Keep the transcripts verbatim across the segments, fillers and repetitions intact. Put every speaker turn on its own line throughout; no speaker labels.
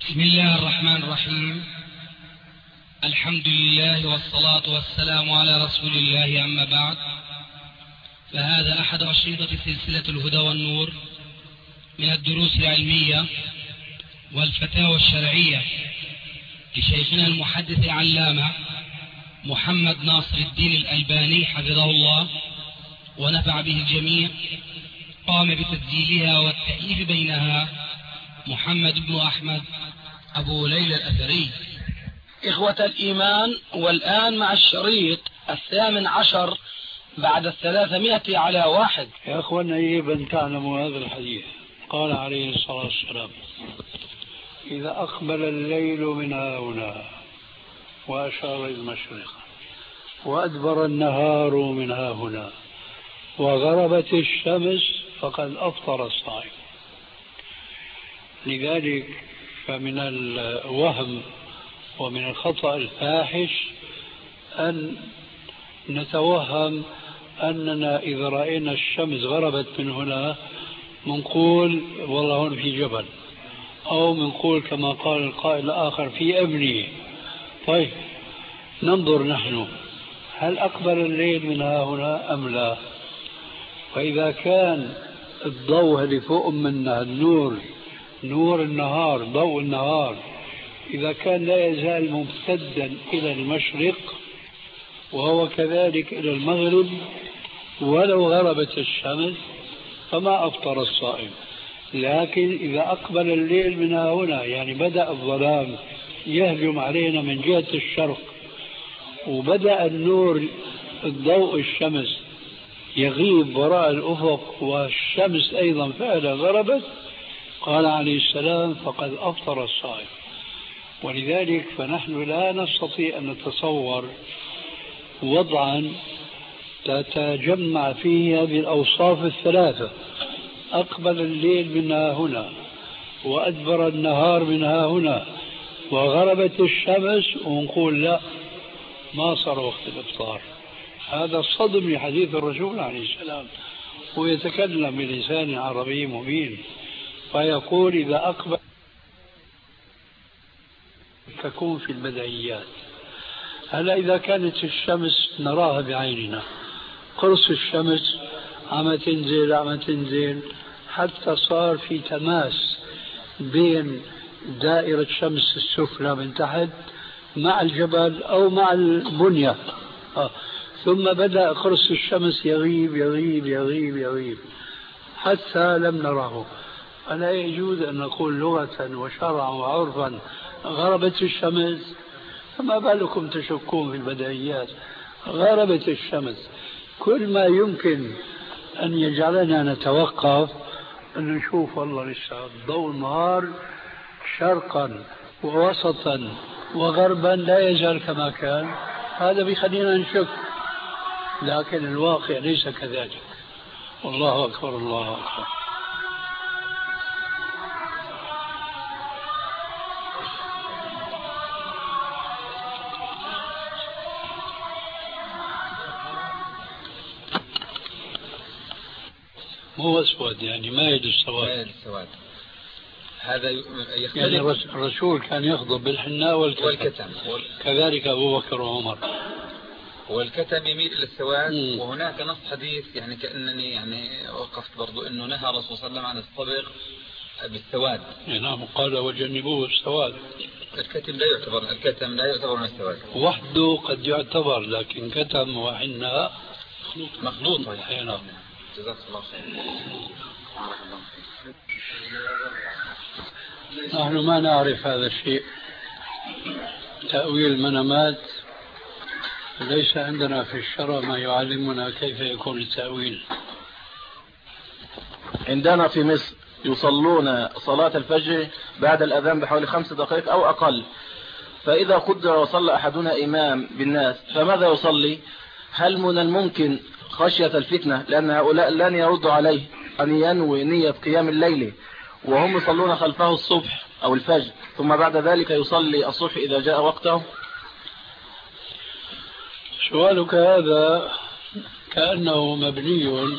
بسم الله الرحمن الرحيم. الحمد لله والصلاة والسلام على رسول الله، أما بعد، فهذا أحد أشرطة سلسلة الهدى والنور من الدروس العلمية والفتاوى الشرعية لشيخنا المحدث العلامة محمد ناصر الدين الألباني حفظه الله ونفع به الجميع. قام بتسجيلها والتأليف بينها محمد بن أحمد أبو ليلى الأثري.
إخوة الإيمان، والآن مع الشريط الثامن عشر بعد الثلاثمائة على واحد.
يا أخوانا، يجب أن تعلموا هذا الحديث. قال عليه الصلاة والسلام: إذا أقبل الليل من هنا وأشار المشرق، وأدبر النهار من هنا، وغربت الشمس، فقد أفطر الصائم. لذلك فمن الوهم ومن الخطأ الفاحش أن نتوهم أننا إذا رأينا الشمس غربت من هنا منقول والله هون في جبل، أو منقول كما قال القائل الآخر في أبنية. طيب ننظر نحن، هل أقبل الليل من هنا أم لا؟ وإذا كان الضوء اللي فوق منا النور، نور النهار، ضوء النهار، إذا كان لا يزال ممتدا إلى المشرق وهو كذلك إلى المغرب ولو غربت الشمس، فما أفطر الصائم. لكن إذا أقبل الليل من هنا، يعني بدأ الظلام يهجم علينا من جهة الشرق، وبدأ النور الضوء الشمس يغيب وراء الأفق، والشمس أيضا فعلا غربت، قال عليه السلام: فقد أفطر الصائم. ولذلك فنحن لا نستطيع أن نتصور وضعا تتجمع فيها بالأوصاف الثلاثة: أقبل الليل منها هنا، وأدبر النهار منها هنا، وغربت الشمس، ونقول لا، ما صار وقت الإفطار. هذا صدم لحديث الرسول عليه السلام، ويتكلم بلسان عربي مبين، فيقول: إذا أقبل، تكون في البديهيات. هلا إذا كانت الشمس نراها بعيننا، قرص الشمس عم تنزل عم تنزل حتى صار في تماس بين دائرة شمس السفلى من تحت مع الجبل أو مع البنية، آه. ثم بدأ قرص الشمس يغيب يغيب يغيب يغيب حتى لم نره. ألا يجوز أن نقول لغة وشرعا وعرفا غربت الشمس؟ فما بالكم تشكون في البديهيات؟ غربت الشمس. كل ما يمكن أن يجعلنا نتوقف أن نشوف والله لسه ضوء النهار شرقا ووسطا وغربا لا يزال كما كان، هذا بيخلينا نشك، لكن الواقع ليس كذلك. والله أكبر، الله أكبر. مو أسود، يعني مايل السواد.
مايل السواد هذا يختلف.
يعني الرسول كان يخضب بالحناء والكتم,
والكتم. وال...
كذلك أبو بكر وعمر.
والكتم يميل إلى السواد. مم. وهناك نص حديث يعني كأنني يعني وقفت برضو أنه نهى الرسول صلى الله عليه وسلم عن الصبغ بالسواد.
نعم، قال: وجنبوه السواد.
الكتم لا يعتبر، الكتم لا يعتبر من السواد
وحده، قد يعتبر، لكن كتم وحناء
مخلوطة.
نعم.
جزاك الله خير.
نحن ما نعرف هذا الشيء، تأويل المنامات ليس عندنا في الشرع ما يعلمنا كيف يكون التأويل.
عندنا في مصر يصلون صلاة الفجر بعد الأذان بحوالي خمس دقائق أو أقل، فإذا قدر وصلى أحدنا إمام بالناس فماذا يصلي؟ هل من الممكن خشية الفتنة، لأن هؤلاء لن يردوا عليه، أن ينوي نية قيام الليل وهم يصلون خلفه الصبح أو الفجر، ثم بعد ذلك يصلي الصبح إذا جاء وقته؟
سؤالك هذا كأنه مبني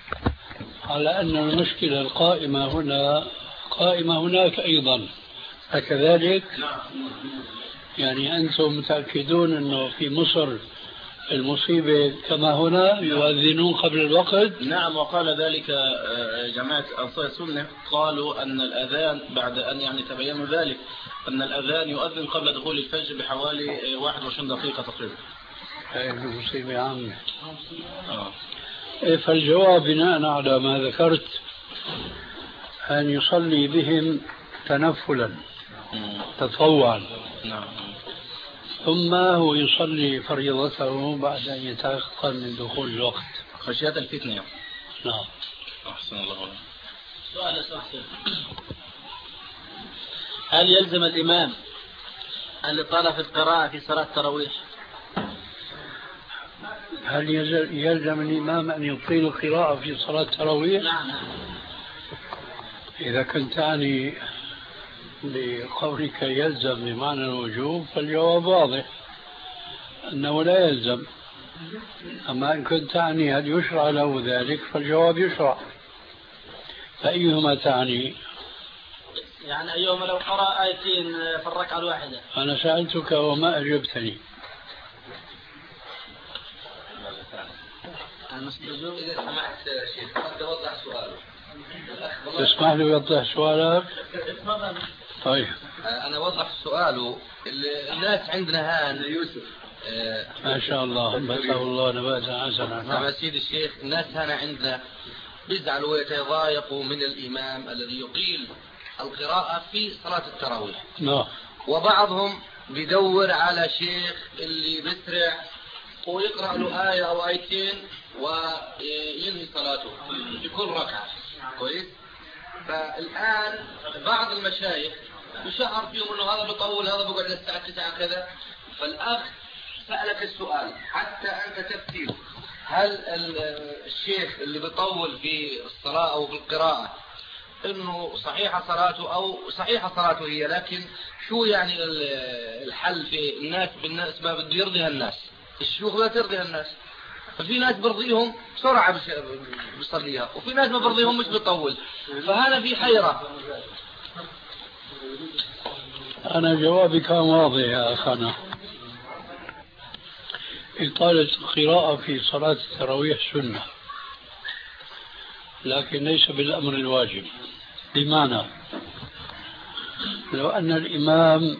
على أن المشكلة القائمة هنا قائمة هناك أيضا، أكذلك؟ يعني أنتم متأكدون أنه في مصر المصيبة كما هنا يؤذنون قبل الوقت؟
نعم، وقال ذلك جماعة أنصار السنة، قالوا أن الأذان بعد أن يعني تبينوا ذلك أن الأذان يؤذن قبل دخول الفجر بحوالي واحد وعشرين دقيقة تقريبا.
هذه المصيبة عامة. فالجواب بناء على ما ذكرت أن يصلي بهم تنفلا تطوعا، ثم هو يصلي فريضته بعد أن يتيقن من دخول الوقت
خشية الفتنة.
نعم.
أحسن الله عليك.
سؤال سؤال هل يلزم الإمام أن يطال في القراءة في صلاة التراويح؟
هل يلزم الإمام أن يطيل القراءة في صلاة التراويح؟
نعم.
إذا كنت تعني بقولك يلزم بمعنى الوجوب فالجواب واضح أنه لا يلزم. أما إن كنت تعني هل يشرع له ذلك فالجواب يشرع. فأيهما تعني؟
يعني أيهما لو قرأ آيتين في الركعة الواحدة.
أنا سألتك وما أجبتني.
إذا سمحت شيخ أنت وضح سؤاله.
تسمح لي يوضح سؤالك؟ طيب.
أنا وضح سؤاله. الناس عندنا هان يوسف
ما شاء الله بسأل الله نباتا حسنا.
نعم سيد الشيخ، الناس هنا عندنا بيزعلوا ويتضايقوا من الإمام الذي يطيل القراءة في صلاة التراويح.
نعم.
وبعضهم بيدور على شيخ اللي بيسرع ويقرأ له آية أو آيتين وينهي صلاته في كل ركعة. كويس. فالآن بعض المشايخ يشعر فيهم انه هذا بيطول، هذا بيقعد للساعة تسعة كذا. فالأخ سألك السؤال حتى أنت تفتي، هل الشيخ اللي بيطول في الصلاة أو في القراءة انه صحيحة صلاته او صحيحة صلاته هي، لكن شو يعني الحل في الناس؟ بالناس ما بده يرضيها الناس، الشيوخ لا ترضيها الناس، ففي ناس برضيهم بسرعة بيصليها وفي ناس ما برضيهم مش بيطول، فهذا في حيرة.
أنا جوابي كان واضح يا أخانا. إطالة القراءة في صلاة التراويح سنة، لكن ليس بالأمر الواجب. بمعنى لو أن الإمام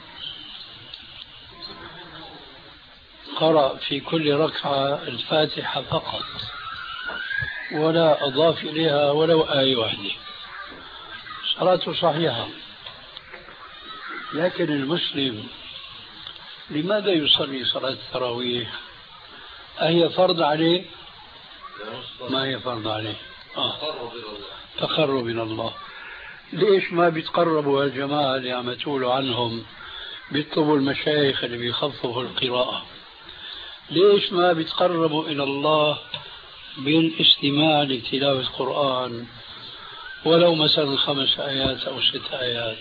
قرأ في كل ركعة الفاتحة فقط ولا أضاف إليها ولو آية واحدة صلاته صحيحة. لكن المسلم لماذا يصلي صلاة التراويح؟ أهي فرض عليه؟ ما هي فرض عليه؟ آه. تقرب إلى الله. ليش ما بيتقربوا الجماعة اللي عم تقولوا عنهم بيطلبوا المشايخ اللي بيخففوا القراءة؟ ليش ما بيتقربوا إلى الله بالاستماع لتلاوة القرآن ولو مثلا خمس آيات أو ست آيات؟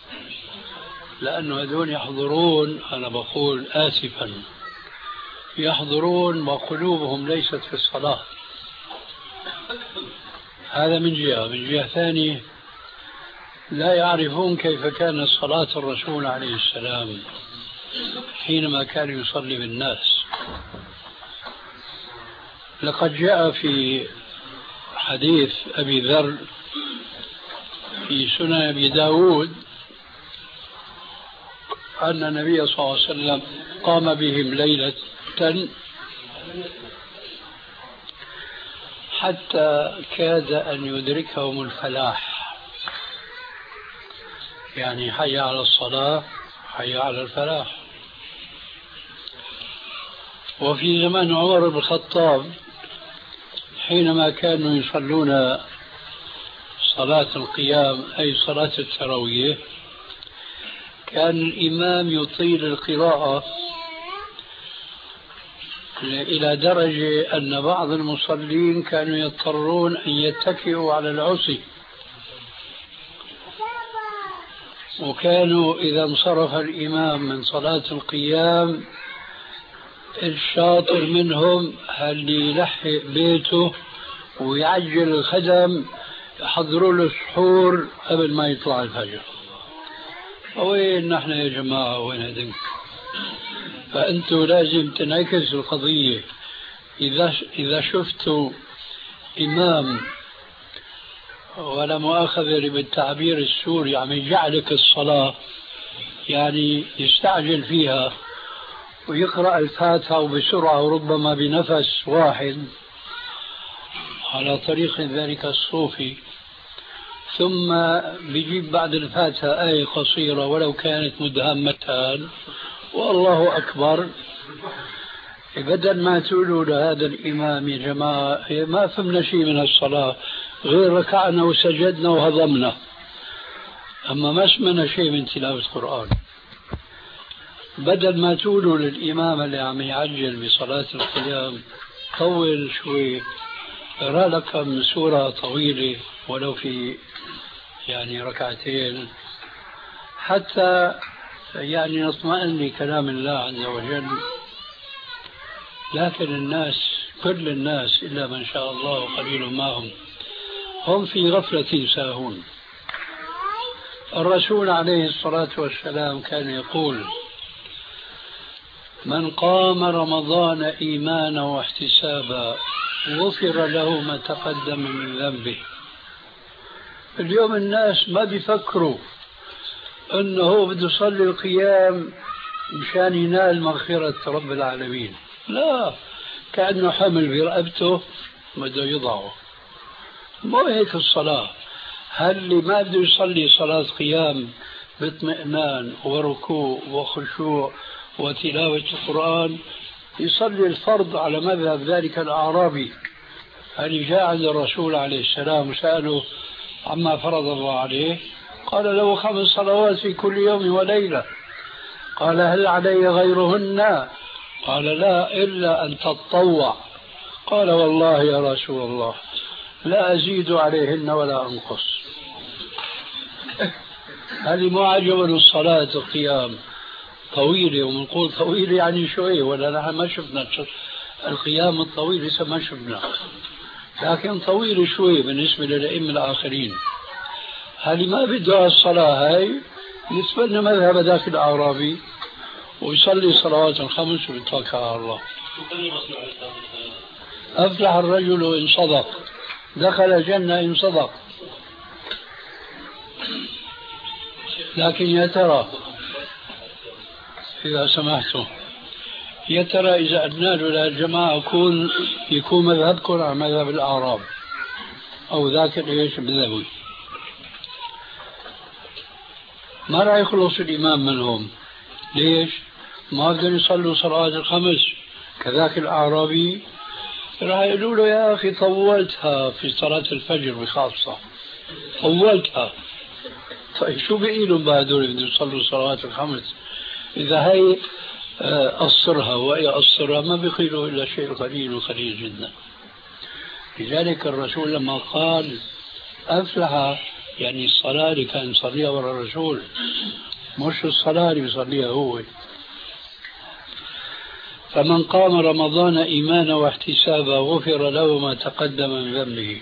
لأنه هذول يحضرون، أنا بقول آسفا، يحضرون وقلوبهم ليست في الصلاة. هذا من جهة. من جهة ثانية لا يعرفون كيف كانت صلاة الرسول عليه السلام حينما كان يصلي بالناس. لقد جاء في حديث أبي ذر في سنن أبي داود أن النبي صلى الله عليه وسلم قام بهم ليلة حتى كاد أن يدركهم الفلاح، يعني حي على الصلاة حي على الفلاح. وفي زمن عمر بن الخطاب حينما كانوا يصلون صلاة القيام أي صلاة التراويح كان الإمام يطيل القراءة إلى درجة أن بعض المصلين كانوا يضطرون أن يتكئوا على العصي، وكانوا إذا انصرف الإمام من صلاة القيام الشاطر منهم هل يلحق بيته ويعجل الخدم يحضروا له السحور قبل ما يطلع الفجر. وين نحن يا جماعة وين هدنك؟ فأنتوا لازم تنعكس القضية. إذا إذا شفتوا إمام ولا مؤاخذة بالتعبير السوري عم يجعلك الصلاة، يعني يستعجل فيها ويقرأ الفاتحة وبسرعة وربما بنفس واحد على طريق ذلك الصوفي، ثم بيجيب بعد الفاتحة آية قصيرة ولو كانت مدهمتان والله أكبر، بدل ما تقولوا لهذا الإمام يا جماعة ما فهمنا شيء من الصلاة غير ركعنا وسجدنا وهضمنا، أما ما سمعنا شيء من تلاوة القرآن. بدل ما تقولوا للإمام اللي عم يعجل بصلاة القيام طول شوي، اقرأ لكم سورة طويلة ولو في يعني ركعتين حتى يعني نطمئن لكلام الله عز وجل. لكن الناس كل الناس إلا من شاء الله وقليل ما هم هم في غفلة ساهون. الرسول عليه الصلاة والسلام كان يقول: من قام رمضان إيمانا واحتسابا غفر له ما تقدم من ذنبه. اليوم الناس ما بيفكروا أنه بده يصلي القيام مشان ينال مغفرة رب العالمين، لا، كأنه حمل برقبته بده يضعه. مو هيك الصلاة. هل اللي ما بده يصلي صلاة قيام باطمئنان وركوع وخشوع وتلاوة القرآن يصلي الفرض على مذهب ذلك الأعرابي اللي جاء عند الرسول عليه السلام وسأله عما فرض الله عليه، قال له: خمس صلوات في كل يوم وليلة. قال: هل علي غيرهن؟ قال: لا، إلا أن تتطوع. قال: والله يا رسول الله لا أزيد عليهن ولا أنقص. هذه ما عجبنا الصلاة القيام طويلة، ومنقول طويلة يعني شوي، ولا نحن ما شفنا القيام الطويل لسه ما شفنا، لكن طويل شوي بالنسبة للأئمة الآخرين. هل ما بدها الصلاة هاي بالنسبة لنا مذهب ذاك الأعرابي ويصلي صلوات الخمس ويتوكل على الله. أفلح الرجل إن صدق، دخل الجنة إن صدق. لكن يا ترى إذا سمحتوا، يا ترى إذا أدنا له للجماعة يكون يكون مذهبكم على مذهب الأعراب أو ذاك الإيش البدوي، ما راح يخلص الإمام منهم. ليش؟ ما بدهم يصلوا صلوات الخمس كذاك الأعرابي، راح يقولوا له: يا أخي طولتها في صلاة الفجر بخاصة، طولتها. طيب شو بقي لهم بعد هذول بدهم يصلوا صلوات الخمس؟ إذا هي قصرها وهي قصرها ما بقي له إلا شيء قليل وقليل جدا. لذلك الرسول لما قال أفلح، يعني الصلاة اللي كان يصليها وراء الرسول، مش الصلاة اللي يصليها هو. فمن قام رمضان إيمانا واحتسابا غفر له ما تقدم من ذنبه.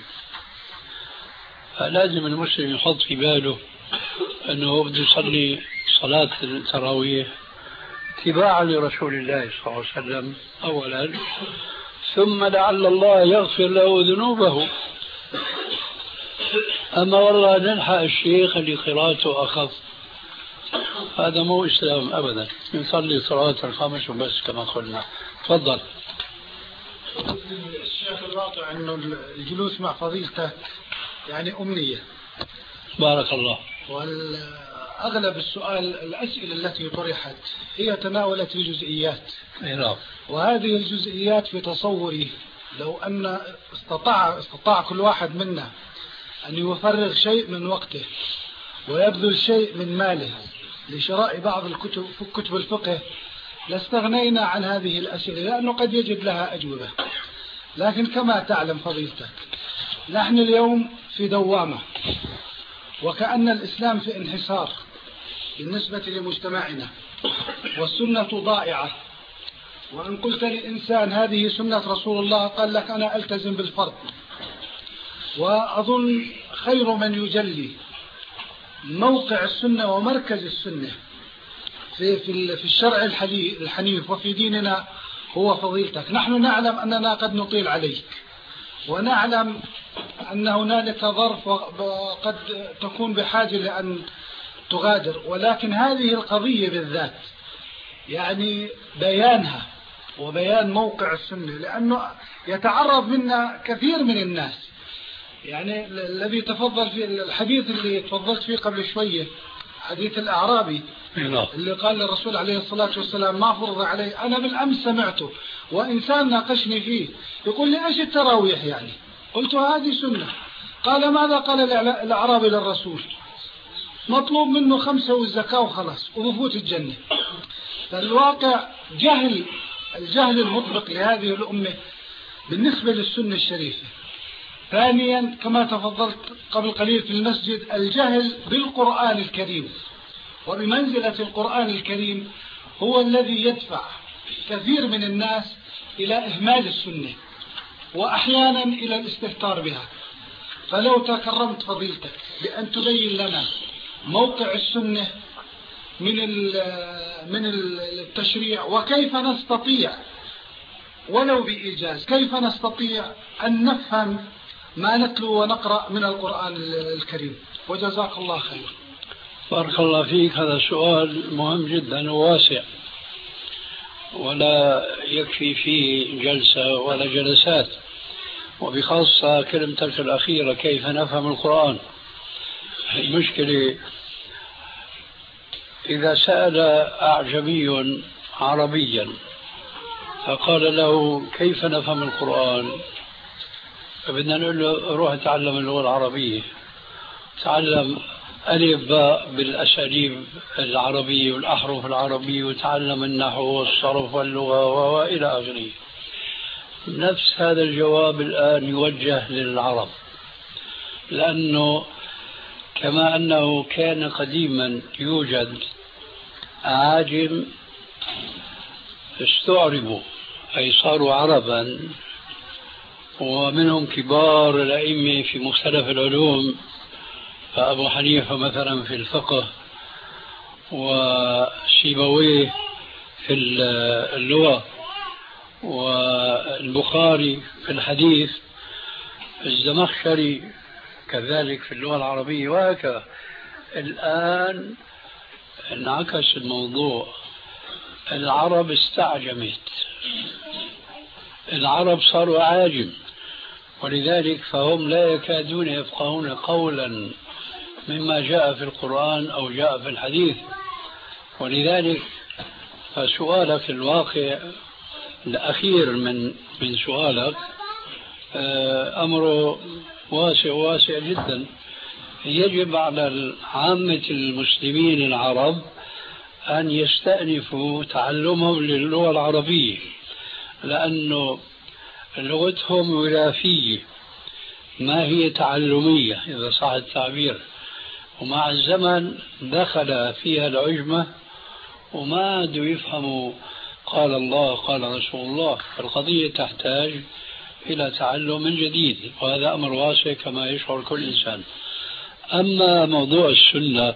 فلازم المسلم يحط في باله أنه بده يصلي صلاة التراويح اتباعا لرسول الله صلى الله عليه وسلم أولا، ثم لعل الله يغفر له ذنوبه. أما والله نلحق الشيخ اللي قراءته أخف، هذا مو إسلام أبدا. يصلي صلاة الخمس وبس كما قلنا. تفضل.
الشيخ الواقع أنه الجلوس مع فضيلته يعني أمنية.
بارك الله.
والأغلب السؤال الأسئلة التي طرحت هي تناولت الجزئيات، وهذه الجزئيات في تصوري لو أن استطاع, استطاع كل واحد منا أن يفرغ شيء من وقته ويبذل شيء من ماله لشراء بعض الكتب في كتب الفقه لاستغنينا عن هذه الأسئلة، لأنه قد يجد لها أجوبة. لكن كما تعلم فضيلتك نحن اليوم في دوامة، وكأن الإسلام في انحسار بالنسبة لمجتمعنا، والسنة ضائعة. وإن قلت لإنسان هذه سنة رسول الله قال لك أنا ألتزم بالفرض. وأظن خير من يجلي موقع السنة ومركز السنة في في في الشرع الحنيف وفي ديننا هو فضيلتك. نحن نعلم أننا قد نطيل عليك، ونعلم أن هنالك ظرف وقد تكون بحاجة لأن تغادر، ولكن هذه القضية بالذات يعني بيانها وبيان موقع السنة، لأنه يتعرض منا كثير من الناس. يعني الذي تفضل في الحديث اللي تفضلت فيه قبل شوية، حديث الأعرابي اللي قال للرسول عليه الصلاة والسلام ما فرض علي، أنا بالأمس سمعته وإنسان ناقشني فيه يقول لي إيش التراويح يعني؟ قلت هذه سنة. قال ماذا قال الأعرابي للرسول؟ مطلوب منه خمسة والزكاة وخلاص وبفوت الجنة. فالواقع جهل، الجهل المطبق لهذه الأمة بالنسبة للسنة الشريفة. ثانيا كما تفضلت قبل قليل في المسجد، الجهل بالقرآن الكريم، وبمنزلة القرآن الكريم هو الذي يدفع كثير من الناس إلى إهمال السنة وأحيانا إلى الاستهتار بها. فلو تكرمت فضيلتك بأن تبين لنا موقع السنة من من التشريع، وكيف نستطيع ولو بإيجاز كيف نستطيع أن نفهم ما نتلو ونقرأ من القرآن الكريم. وجزاك الله خير.
بارك الله فيك. هذا سؤال مهم جدا وواسع، ولا يكفي فيه جلسة ولا جلسات، وبخاصة كلمتك الأخيرة كيف نفهم القرآن. المشكلة إذا سأل أعجمي عربيا فقال له كيف نفهم القرآن، فبدنا نقول له روح تعلم اللغة العربية، تعلم ألف باء بالأساليب العربية والأحرف العربية، وتعلم النحو والصرف واللغة وإلى آخره. نفس هذا الجواب الآن يوجه للعرب، لأنه كما أنه كان قديما يوجد أعاجم استعربوا أي صاروا عربا، ومنهم كبار الأئمة في مختلف العلوم، فأبو حنيفة مثلا في الفقه، وسيبويه في اللغة، والبخاري في الحديث، الزمخشري كذلك في اللغة العربية، وهكذا. الآن انعكس الموضوع، العرب استعجمت، العرب صاروا عاجم، ولذلك فهم لا يكادون يفقهون قولا مما جاء في القرآن أو جاء في الحديث. ولذلك فسؤالك الواقع الأخير من من سؤالك أمره واسع واسع جدا. يجب على عامة المسلمين العرب أن يستأنفوا تعلمهم للغة العربية، لأنه لغتهم وراثية ما هي تعلمية إذا صح التعبير، ومع الزمن دخل فيها العجمة وما عادوا يفهموا قال الله قال رسول الله. فالقضية تحتاج إلى تعلم من جديد، وهذا أمر واسع كما يشعر كل إنسان. أما موضوع السنة،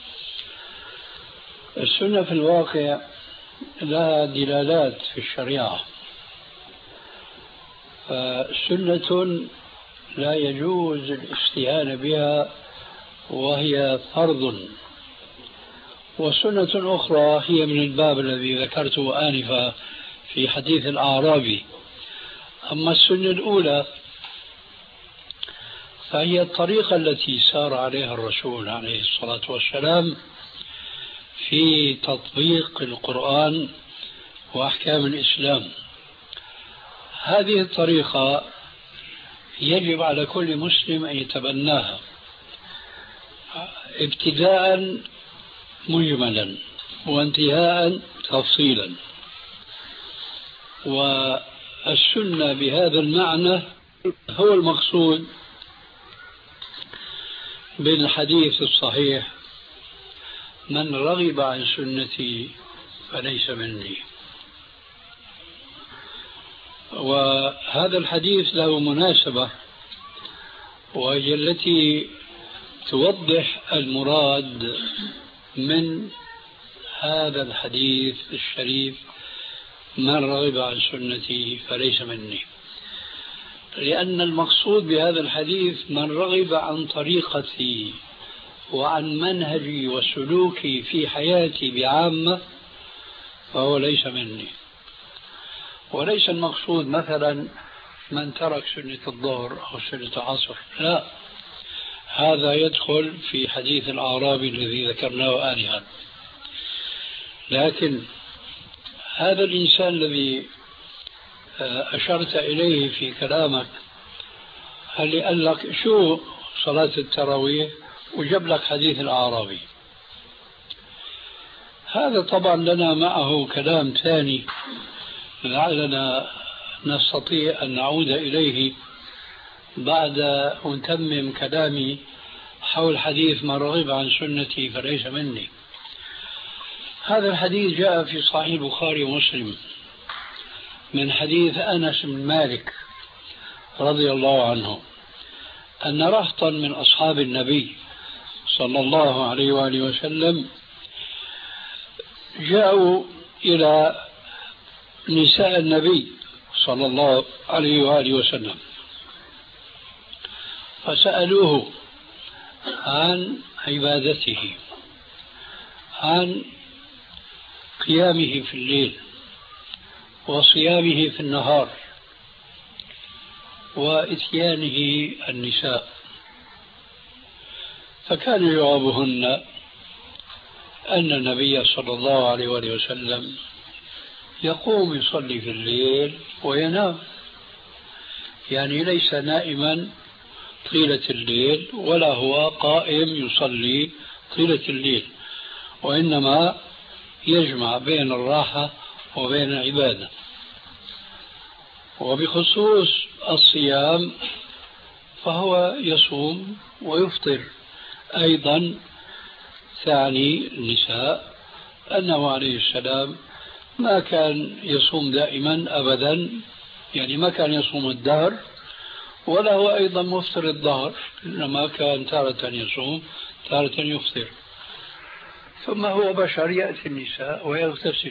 السنة في الواقع لها دلالات في الشريعة، فسنة لا يجوز الاستهانة بها وهي فرض، وسنة أخرى هي من الباب الذي ذكرته آنفا في حديث الأعرابي. أما السنة الأولى فهي الطريقة التي سار عليها الرسول عليه الصلاة والسلام في تطبيق القرآن وأحكام الإسلام. هذه الطريقة يجب على كل مسلم أن يتبناها ابتداء مجملا وانتهاء تفصيلا. والسنة بهذا المعنى هو المقصود بالحديث الصحيح: من رغب عن سنتي فليس مني. وهذا الحديث له مناسبة، وهي التي توضح المراد من هذا الحديث الشريف: من رغب عن سنتي فليس مني. لأن المقصود بهذا الحديث من رغب عن طريقتي وعن منهجي وسلوكي في حياتي بعامة فهو ليس مني. وليس المقصود مثلا من ترك سنة الظهر أو سنة العصر، لا، هذا يدخل في حديث الأعرابي الذي ذكرناه آنفا. لكن هذا الإنسان الذي أشرت إليه في كلامك، هل قال لك شو صلاة التراويح وجاب لك حديث الأعرابي، هذا طبعا لنا معه كلام ثاني لعلنا نستطيع أن نعود إليه بعد أن نتمم كلامي حول حديث من رغب عن سنتي فليس مني. هذا الحديث جاء في صحيح البخاري ومسلم من حديث أنس بن مالك رضي الله عنه أن رهطا من أصحاب النبي صلى الله عليه وآله وسلم جاءوا إلى نساء النبي صلى الله عليه وآله وسلم فسألوه عن عبادته، عن قيامه في الليل وصيامه في النهار وإتيانه النساء. فكان جوابهن أن النبي صلى الله عليه وآله وسلم يقوم يصلي في الليل وينام، يعني ليس نائما طيلة الليل ولا هو قائم يصلي طيلة الليل، وإنما يجمع بين الراحة وبين العبادة. وبخصوص الصيام فهو يصوم ويفطر أيضا. ثاني النساء أنه عليه السلام ما كان يصوم دائما أبدا، يعني ما كان يصوم الدهر، ولا هو أيضا مفطر الظهر، إنما كان تارة يصوم تارة يفطر. ثم هو بشر يأتي النساء ويغتسل.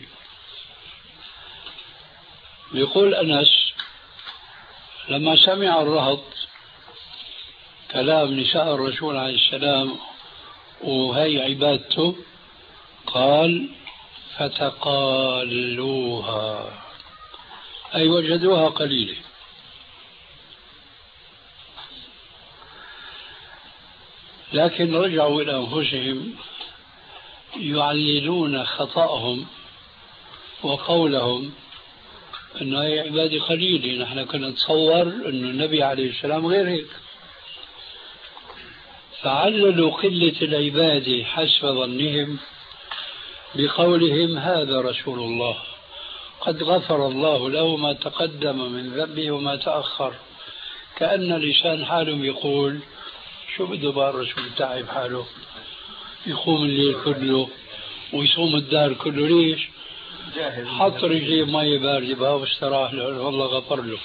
يقول أنس لما سمع الرهط كلام نساء الرسول عليه السلام وهي عبادته قال فتقالوها، أي وجدوها قليلة. لكن رجعوا إلى أنفسهم يعللون خطأهم وقولهم أن هي عبادة قليلة، نحن كنا نتصور أن النبي عليه السلام غير هيك، فعللوا قلة العبادة حسب ظنهم بقولهم هذا رسول الله قد غفر الله له ما تقدم من ذنبه وما تأخر، كأن لسان حالهم يقول شو بده بقى الرسول تعب حاله يقوم الليل كله ويصوم الدهر كله، ليش؟ حط رجليه مية باردة بقى واستراح له والله غفر له.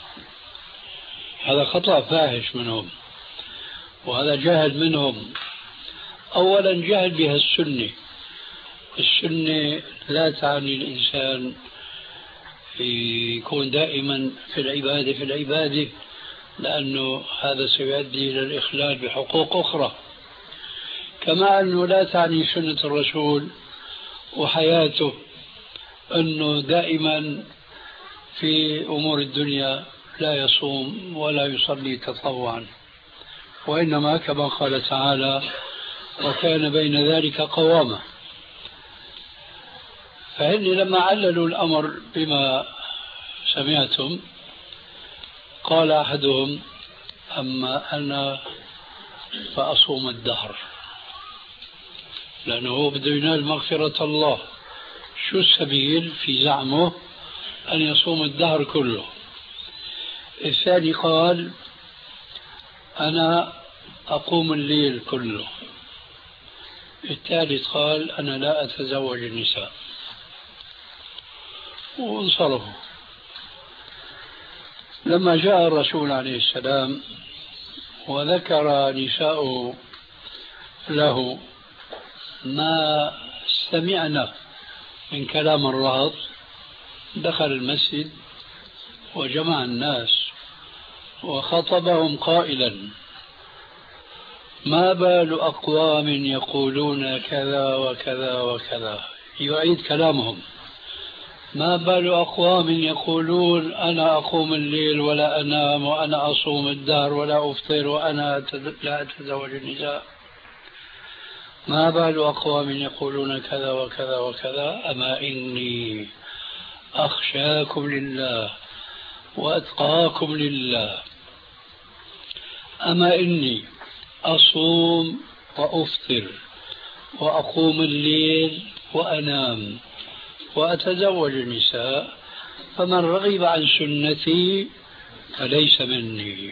هذا خطأ فاحش منهم، وهذا جهل منهم. أولا جهل بها السنة. السنة لا تعني الإنسان يكون دائما في العبادة في العبادة، لأنه هذا سيؤدي إلى الإخلال بحقوق أخرى. كما أنه لا تعني سنة الرسول وحياته أنه دائما في أمور الدنيا لا يصوم ولا يصلي تطوعا، وإنما كما قال تعالى وكان بين ذلك قوامة. فهن لما عللوا الأمر بما سمعتم قال أحدهم أما أنا فأصوم الدهر، لأنه بده ينال مغفرة الله. شو السبيل في زعمه أن يصوم الدهر كله؟ الثاني قال أنا أقوم الليل كله. الثالث قال أنا لا أتزوج النساء، وانصرفوا. لما جاء الرسول عليه السلام وذكر نساء له ما سمعنا من كلام الرهط دخل المسجد وجمع الناس وخطبهم قائلا: ما بال أقوام يقولون كذا وكذا وكذا. يعيد كلامهم: ما بال أقوام يقولون أنا أقوم الليل ولا أنام وأنا أصوم الدهر ولا أفطر وأنا لا أتزوج النساء. ما بال أقوام يقولون كذا وكذا وكذا. أما إني أخشاكم لله وأتقاكم لله. أما إني أصوم وأفطر وأقوم الليل وأنام وأتزوج النساء، فمن رغب عن سنتي فليس مني.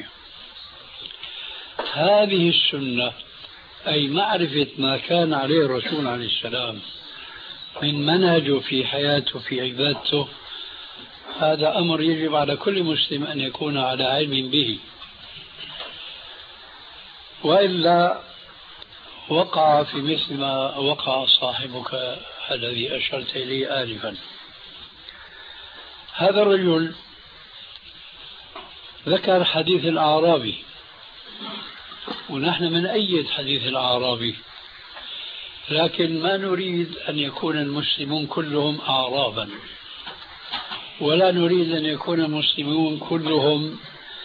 هذه السنة، أي معرفة ما كان عليه الرسول عليه السلام من منهجه في حياته في عبادته، هذا أمر يجب على كل مسلم أن يكون على علم به، وإلا وقع في مثل ما وقع صاحبك الذي أشرت إليه آنفا. هذا الرجل ذكر حديث الأعرابي، ونحن من أيد حديث الأعرابي، لكن ما نريد أن يكون المسلمون كلهم أعرابا، ولا نريد أن يكون المسلمون كلهم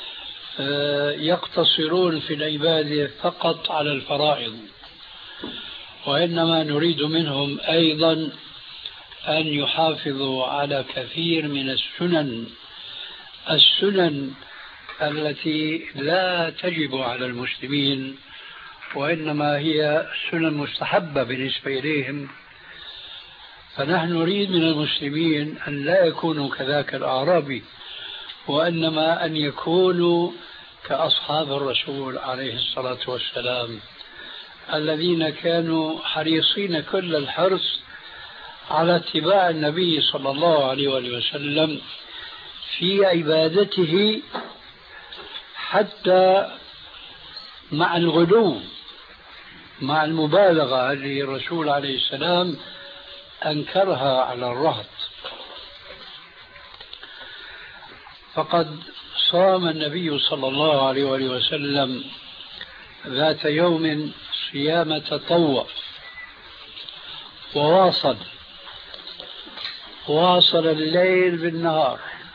يقتصرون في العبادة فقط على الفرائض، وإنما نريد منهم أيضا أن يحافظوا على كثير من السنن السنن التي لا تجب على المسلمين، وإنما هي سنن مستحبة بالنسبة إليهم. فنحن نريد من المسلمين أن لا يكونوا كذاك الأعرابي، وإنما أن يكونوا كأصحاب الرسول عليه الصلاة والسلام، الذين كانوا حريصين كل الحرص على اتباع النبي صلى الله عليه وسلم في عبادته، حتى مع الغلو، مع المبالغة اللي الرسول عليه السلام أنكرها على الرهط. فقد صام النبي صلى الله عليه وسلم ذات يوم صيام تطوع، وواصل واصل الليل بالنهار،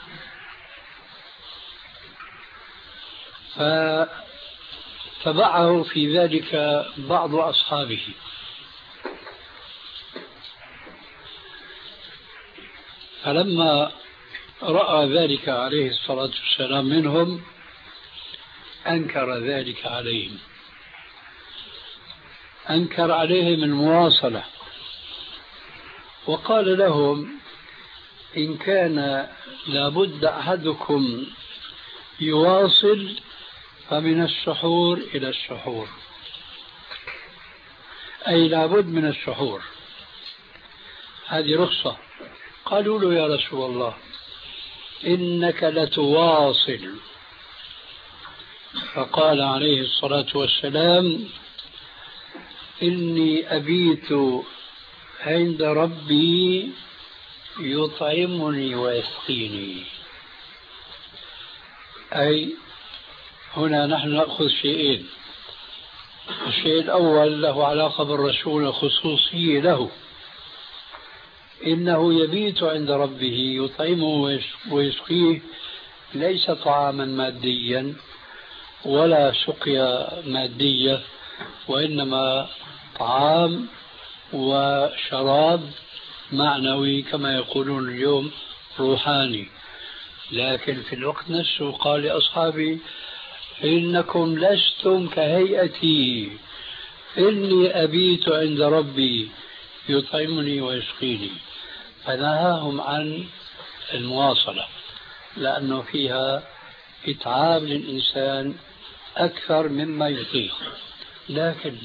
فتبعه في ذلك بعض أصحابه، فلما رأى ذلك عليه الصلاة والسلام منهم أنكر ذلك عليهم، أنكر عليهم المواصلة، وقال لهم: إن كان لابد أحدكم يواصل فمن السحور إلى السحور، أي لابد من السحور، هذه رخصة. قالوا له: يا رسول الله إنك لتواصل. فقال عليه الصلاة والسلام: إني أبيت عند ربي يطعمني ويسقيني. أي هنا نحن نأخذ شيئين: الشيء الأول له علاقة بالرسول، خصوصية له، إنه يبيت عند ربه يطعمه ويسقيه، ليس طعاما ماديا ولا سقيا مادية، وإنما طعام وشراب معنوي كما يقولون اليوم روحاني. لكن في الوقت نفسه قال لأصحابي: إنكم لستم كهيئتي، إني أبيت عند ربي يطعمني ويسقيني. فنهاهم عن المواصلة، لأنه فيها إتعاب للإنسان أكثر مما يطيق. لكن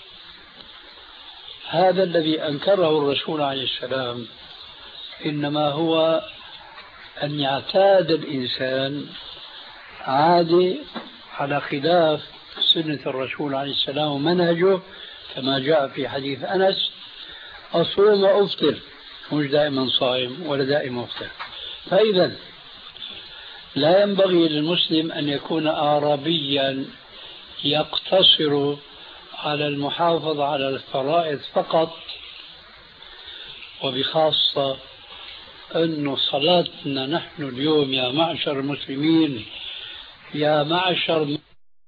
هذا الذي أنكره الرسول عليه السلام إنما هو أن يعتاد الإنسان عادة على خلاف سنة الرسول عليه السلام ومنهجه كما جاء في حديث أنس: أصوم وأفطر، مش دائما صائم ولا دائما أفطر. فإذا لا ينبغي للمسلم أن يكون أعرابيا يقتصر على المحافظة على الفرائض فقط، وبخاصة أن صلاتنا نحن اليوم يا معشر المسلمين، يا معشر،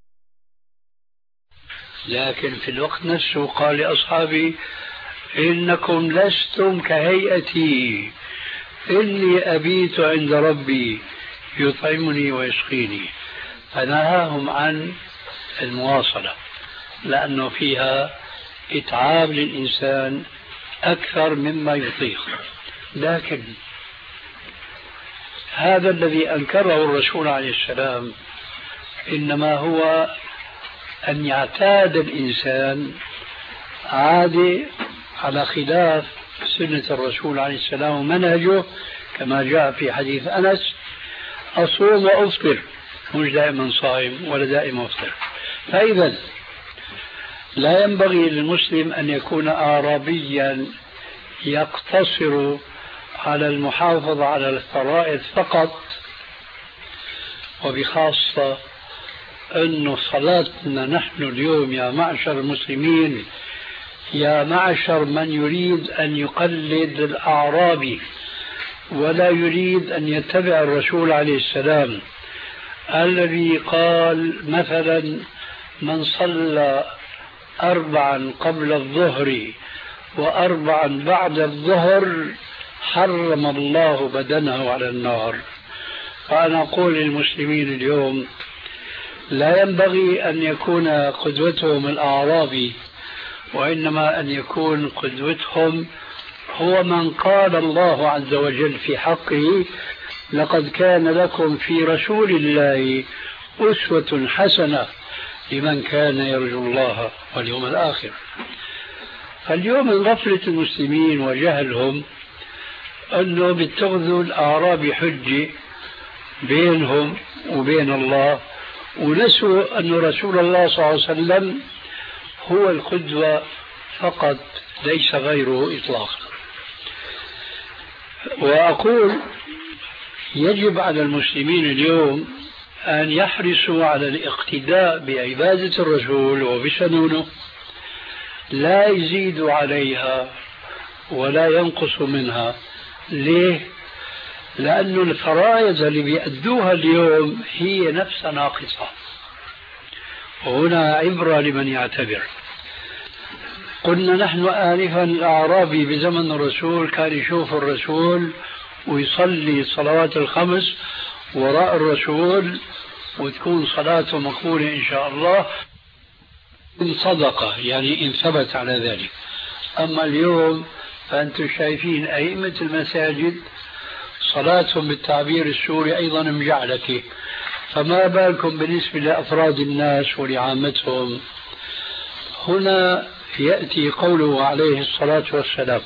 لكن في الوقت نفسه قال لأصحابي: إنكم لستم كهيئتي، إني أبيت عند ربي يطعمني ويسقيني. فنهاهم عن المواصلة لأنه فيها إتعاب للإنسان أكثر مما يطيق. لكن هذا الذي أنكره الرسول عليه السلام إنما هو أن يعتاد الإنسان عادة على خلاف سنة الرسول عليه السلام ومنهجه، كما جاء في حديث أنس: أصوم وأفطر، مش دائما صائم ولا دائما أفطر. فإذا لا ينبغي للمسلم أن يكون أعرابيا يقتصر على المحافظة على الفرائض فقط، وبخاصة أن صلاتنا نحن اليوم يا معشر المسلمين، يا معشر من يريد أن يقلد الأعرابي ولا يريد أن يتبع الرسول عليه السلام الذي قال مثلا: من صلى أربعا قبل الظهر وأربعا بعد الظهر حرم الله بدنه على النار. فأنا أقول للمسلمين اليوم لا ينبغي أن يكون قدوتهم الأعرابي، وإنما أن يكون قدوتهم هو من قال الله عز وجل في حقه: لقد كان لكم في رسول الله أسوة حسنة لمن كان يرجو الله واليوم الآخر. فاليوم من غفلة المسلمين وجهلهم أنه بيتخذوا الأعراب حجة بينهم وبين الله، ونسوا أن رسول الله صلى الله عليه وسلم هو القدوة فقط، ليس غيره إطلاقا. وأقول يجب على المسلمين اليوم أن يحرصوا على الاقتداء بعبادة الرسول وبسنونه، لا يزيدوا عليها ولا ينقصوا منها. ليه؟ لأن الفرائض اللي بيأدوها اليوم هي نفسها ناقصة، وهنا عبرة لمن يعتبر. قلنا نحن آنفا الأعرابي بزمن الرسول كان يشوف الرسول ويصلي الصلوات الخمس وراء الرسول وتكون صلاته مقبولة إن شاء الله إن صدقة، يعني إن ثبت على ذلك. أما اليوم فأنتم شايفين أئمة المساجد صلاتهم بالتعبير السوري أيضا مجعلكة، فما بالكم بالنسبة لأفراد الناس ولعامتهم. هنا يأتي قوله عليه الصلاة والسلام: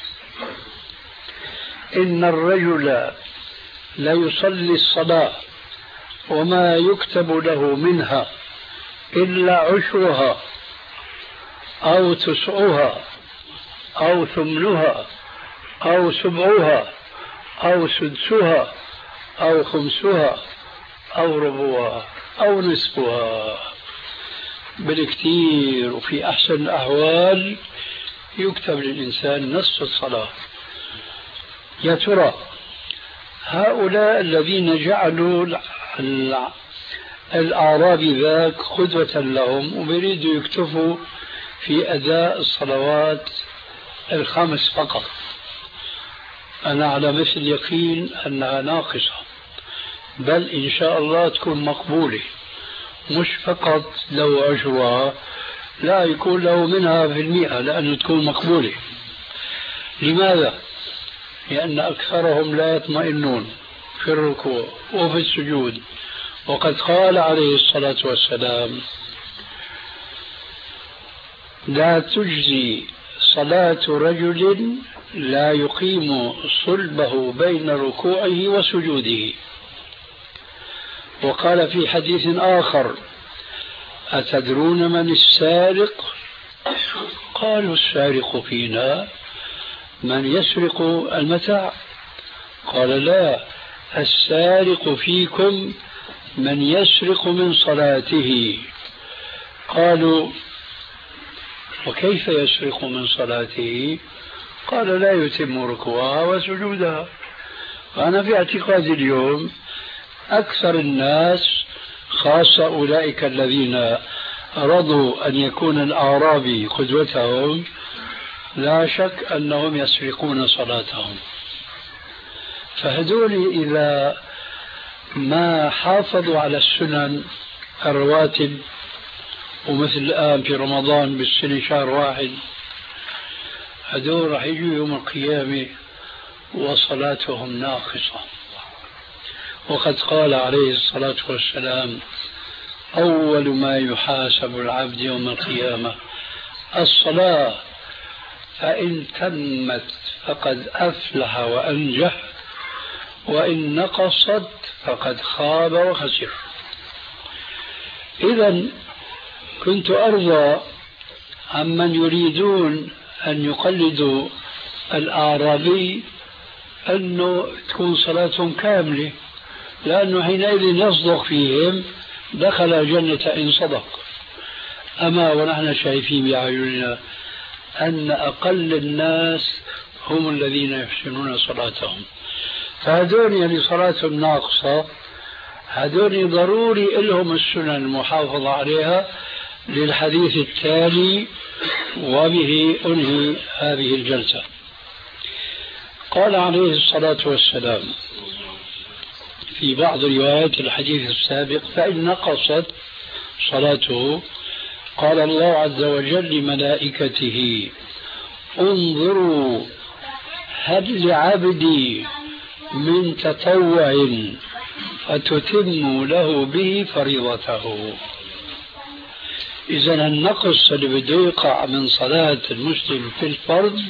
إن الرجل لا يصلي الصلاة وما يكتب له منها إلا عشرها أو تسعها أو ثمنها أو سبعها أو سدسها أو خمسها أو ربعها أو نصفها. بالكثير وفي أحسن الأحوال يكتب للإنسان نصف الصلاة. يا ترى هؤلاء الذين جعلوا الأعرابي ذاك قدوة لهم وبيريدوا يكتفوا في أداء الصلوات الخمس فقط، أنا على مثل يقين أنها ناقصة، بل إن شاء الله تكون مقبولة، مش فقط لو عشرها، لا يكون له منها في المئة لأنه تكون مقبولة. لماذا؟ لأن أكثرهم لا يطمئنون في الركوع وفي السجود، وقد قال عليه الصلاة والسلام: لا تجزي صلاة رجل لا يقيم صلبه بين ركوعه وسجوده. وقال في حديث آخر: أتدرون من السارق؟ قالوا السارق فينا من يسرق المتاع. قال لا، السارق فيكم من يسرق من صلاته. قالوا وكيف يسرق من صلاته؟ قال لا يتم ركوعها وسجودها. فأنا في اعتقادي اليوم أكثر الناس، خاصة أولئك الذين رضوا أن يكون الأعرابي قدوتهم، لا شك أنهم يسرقون صلاتهم. فهذول إذا ما حافظوا على السنن الرواتب، ومثل الآن في رمضان بالسنة شهر واحد، هذول راح يجوا يوم القيامة وصلاتهم ناقصة. وقد قال عليه الصلاة والسلام أول ما يحاسب العبد يوم القيامة الصلاة، فإن تمت فقد أفلح وأنجح، وإن نقصت فقد خاب وخسر. إذا كنت أرضى عمن يريدون أن يقلدوا الأعرابي أنه تكون صلاتهم كاملة، لأنه حينئذ يصدق فيهم دخل الجنة إن صدق. أما ونحن شايفين بأعيننا أن أقل الناس هم الذين يحسنون صلاتهم. فهذول اللي صلاتهم ناقصة، هذول ضروري لهم السنن المحافظة عليها للحديث التالي، وبه أنهي هذه الجلسة. قال عليه الصلاة والسلام في بعض روايات الحديث السابق فإن نقصت صلاته قال الله عز وجل لملائكته انظروا هل لعبدي من تطوع فتتم له به فريضته. إذا النقص اللي بده يقع من صلاة المسلم في الفرض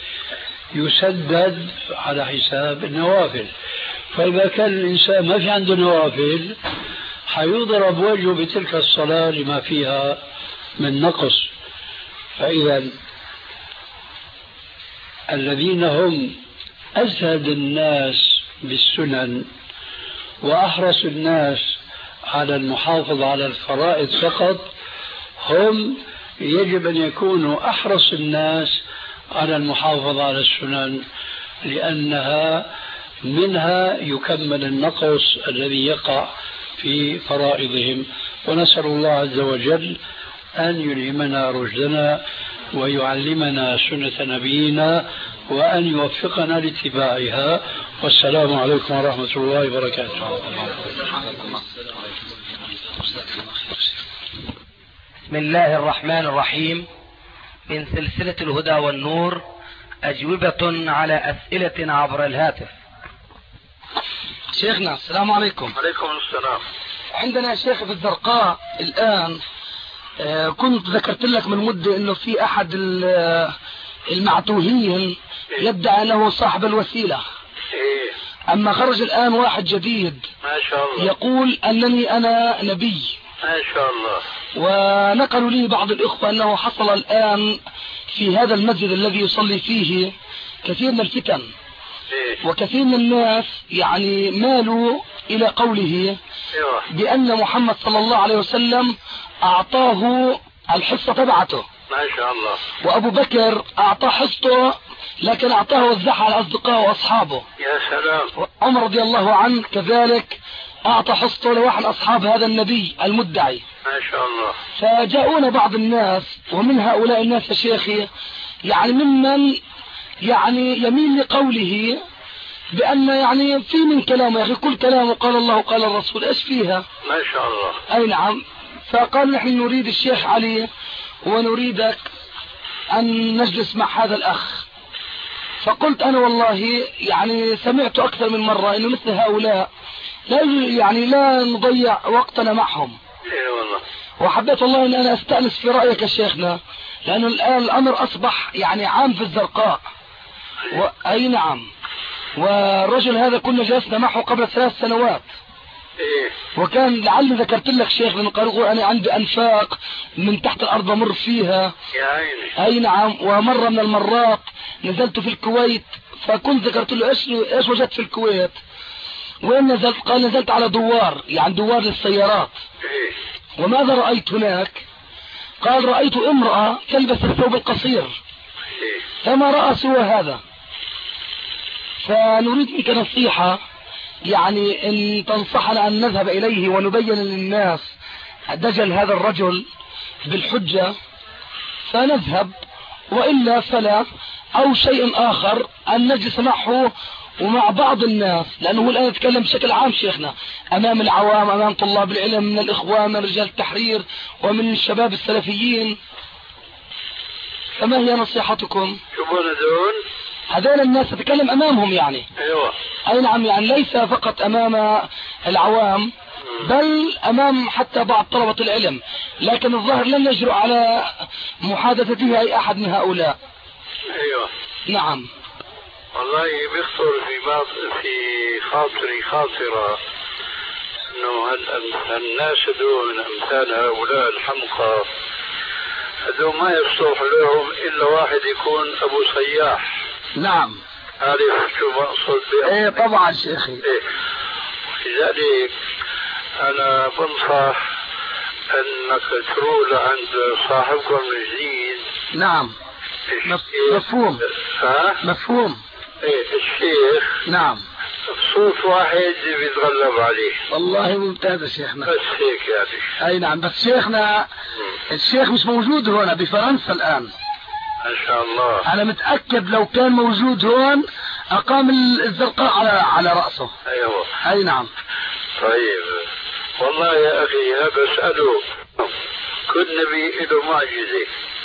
يسدد على حساب النوافل. فإذا كان الإنسان ما في عنده نوافل حيضرب وجهه بتلك الصلاة لما فيها من نقص. فإذا الذين هم أزهد الناس بالسنن وأحرص الناس على المحافظة على الفرائض فقط هم يجب أن يكونوا أحرص الناس على المحافظة على السنن، لأنها منها يكمل النقص الذي يقع في فرائضهم. ونسأل الله عز وجل أن يلهمنا رشدنا ويعلمنا سنة نبينا وأن يوفقنا لاتباعها. والسلام عليكم ورحمة الله وبركاته.
بسم الله الرحمن الرحيم. من سلسلة الهدى والنور أجوبة على أسئلة عبر الهاتف. شيخنا السلام عليكم.
عليكم السلام.
عندنا يا شيخ في الزرقاء الآن آه كنت ذكرت لك من مدة انه في احد المعتوهين يدعي انه صاحب الوسيلة.
إيه؟
اما خرج الآن واحد جديد
ما شاء الله
يقول انني انا نبي.
ما شاء الله.
ونقلوا لي بعض الاخوة انه حصل الآن في هذا المسجد الذي يصلي فيه كثير من الفتن.
إيه؟
وكثير من الناس يعني مالوا الى قوله
إيه؟
بان محمد صلى الله عليه وسلم اعطاه الحصة تبعته.
ما شاء الله.
وابو بكر اعطاه حصته لكن اعطاه وزعها على اصدقائه واصحابه.
يا سلام.
عمر رضي الله عنه كذلك اعطى حصته لواحد اصحاب هذا النبي المدعي.
ما شاء الله.
فجاءونا بعض الناس ومن هؤلاء الناس يا شيخي يعني ممن يعني يميل لقوله بأن يعني في من كلامه يا أخي كل كلامه قال الله وقال الرسول إيش فيها.
ما شاء الله.
أي نعم. فقال نحن نريد الشيخ علي ونريدك أن نجلس مع هذا الأخ. فقلت أنا والله يعني سمعت أكثر من مرة إنه مثل هؤلاء لا يعني لا نضيع وقتنا معهم.
إيه والله.
وحبيت والله أن أنا أستأنس في رأيك يا شيخنا لأنه الآن الأمر أصبح يعني عام في الزرقاء. و... أي نعم. والرجل هذا كنا جلسنا معه قبل ثلاث سنوات
إيه.
وكان لعلي ذكرت لك شيخ لأنه قالوا أنا عندي أنفاق من تحت الأرض بمر فيها.
يا عيني.
أي نعم. ومرة من المرات نزلت في الكويت فكنت ذكرت له إيش إيش وجدت في الكويت. وين نزلت؟ قال نزلت على دوار، يعني دوار للسيارات.
إيه.
وماذا رأيت هناك؟ قال رأيت امرأة تلبس الثوب القصير.
إيه.
فما رأى سوى هذا. فنريد منك نصيحة، يعني ان تنصحنا ان نذهب اليه ونبين للناس دجل هذا الرجل بالحجة فنذهب، وإلا فلا، او شيء اخر ان نجلس معه ومع بعض الناس، لانه الان يتكلم بشكل عام شيخنا امام العوام، امام طلاب العلم من الاخوان من رجال التحرير ومن الشباب السلفيين. فما هي نصيحتكم؟
شو دون؟
هذول الناس تتكلم امامهم يعني.
ايوه.
اي نعم، يعني ليس فقط امام العوام بل امام حتى بعض طلبة العلم، لكن الظاهر لن يجرؤ على محادثته اي احد من هؤلاء.
ايوه.
نعم.
والله بيخطر في بعض في خاطري خاطرة انه هالناس هذول امثال هؤلاء الحمقى هذول ما يصلح لهم الا واحد يكون ابو سياح.
نعم.
عارف شو بقصد بيه؟
ايه طبعا شيخي.
ايه. لذلك انا بنصح انك تروح لعند صاحبكم الجديد.
نعم. مفهوم.
ها؟
مفهوم.
ايه الشيخ.
نعم.
صوت واحد بيتغلب عليه.
والله ممتاز يا شيخنا.
بس هيك يعني.
اي نعم، بس شيخنا الشيخ مش موجود هنا بفرنسا الان.
ان شاء الله.
انا متأكد لو كان موجود هون اقام الزرقاء على على رأسه.
ايوه.
اي نعم.
طيب والله يا اخي هذا اسأله كل نبي له معجزة.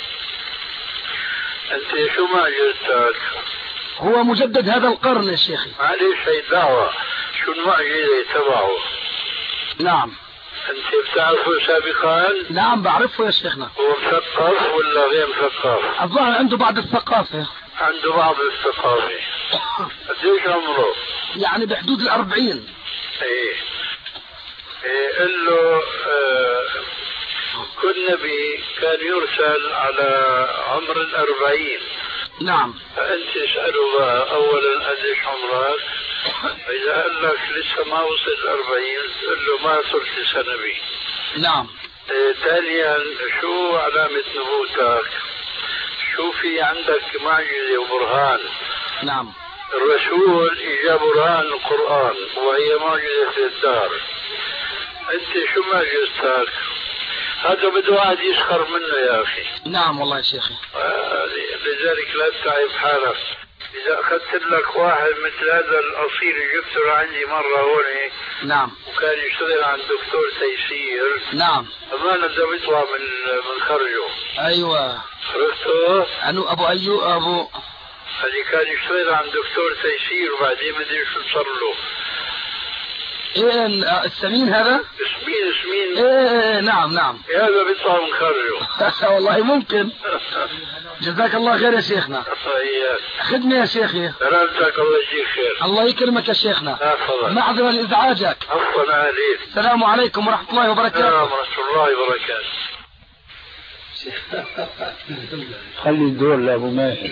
انت شو معجزتك؟
هو مجدد هذا القرن يا شيخي.
معلش هي دعوة، شو المعجزة تبعه؟
نعم.
انت بتعرفه سابقا؟
نعم بعرفه يا شيخنا.
هو مثقف ولا غير مثقف؟
الظاهر عنده بعض الثقافة.
عنده بعض الثقافة. قديش عمره؟
يعني بحدود الأربعين.
ايه ايه قل له آه كل نبي كان يرسل على عمر الأربعين.
نعم.
فأنت اسأله بقى أولا قديش عمرك؟ إذا قال لك لسه ما وصل الأربعين قل له ما صرت سنة بي.
نعم.
إيه ثانيا شو علامة نبوتك؟ شو في عندك معجزة وبرهان؟
نعم.
الرسول إجا برهان القرآن وهي معجزة الدار. أنت شو معجزتك؟ هذا بده واحد يسخر منه يا أخي.
نعم والله يا شيخي.
آه لذلك لا تتعب حالك. إذا أخذت لك واحد مثل هذا الأصيل جبته لعندي مرة هون.
نعم.
وكان يشتغل عند دكتور تيسير.
نعم.
أمانة ده بيطلع من من خرجه.
أيوة.
عرفته؟
أنو أبو أيوب أبو.
اللي كان يشتغل عند دكتور تيسير وبعدين ما أدري شو صار له.
ايه السمين هذا؟
سمين سمين.
ايه نعم نعم.
هذا بيطلع من خرجه.
والله ممكن. جزاك الله خير يا شيخنا.
طيب.
خدمة يا شيخي.
سلامتك الله يجزيك خير.
الله يكرمك يا شيخنا.
تفضل.
معذرة لإزعاجك.
عفوا عليك.
السلام عليكم ورحمة الله وبركاته.
السلام ورحمة الله وبركاته.
خلي الدور لأبو ماهر.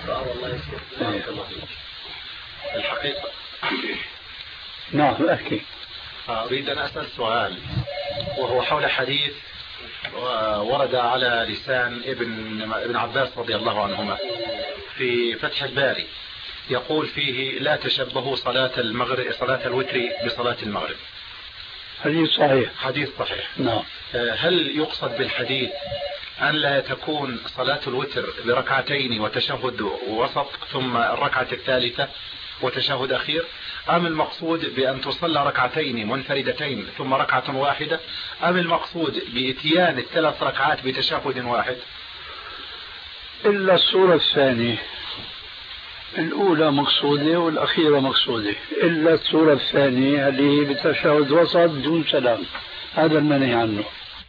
الحقيقة
نعم أحكي.
أريد أن أسأل سؤال وهو حول حديث ورد على لسان ابن ابن عباس رضي الله عنهما في فتح الباري، يقول فيه لا تشبهوا صلاة المغرب صلاة الوتر بصلاة المغرب.
حديث صحيح.
حديث صحيح.
نعم.
هل يقصد بالحديث أن لا تكون صلاة الوتر بركعتين وتشهد وسط ثم الركعة الثالثة وتشهد أخير، أم المقصود بأن تصلى ركعتين منفردتين ثم ركعة واحدة، أم المقصود بإتيان الثلاث ركعات بتشهد واحد؟
إلا الصورة الثانية، الأولى مقصودة والأخيرة مقصودة، إلا الصورة الثانية اللي هي بتشهد وسط دون سلام، هذا المنهي عنه.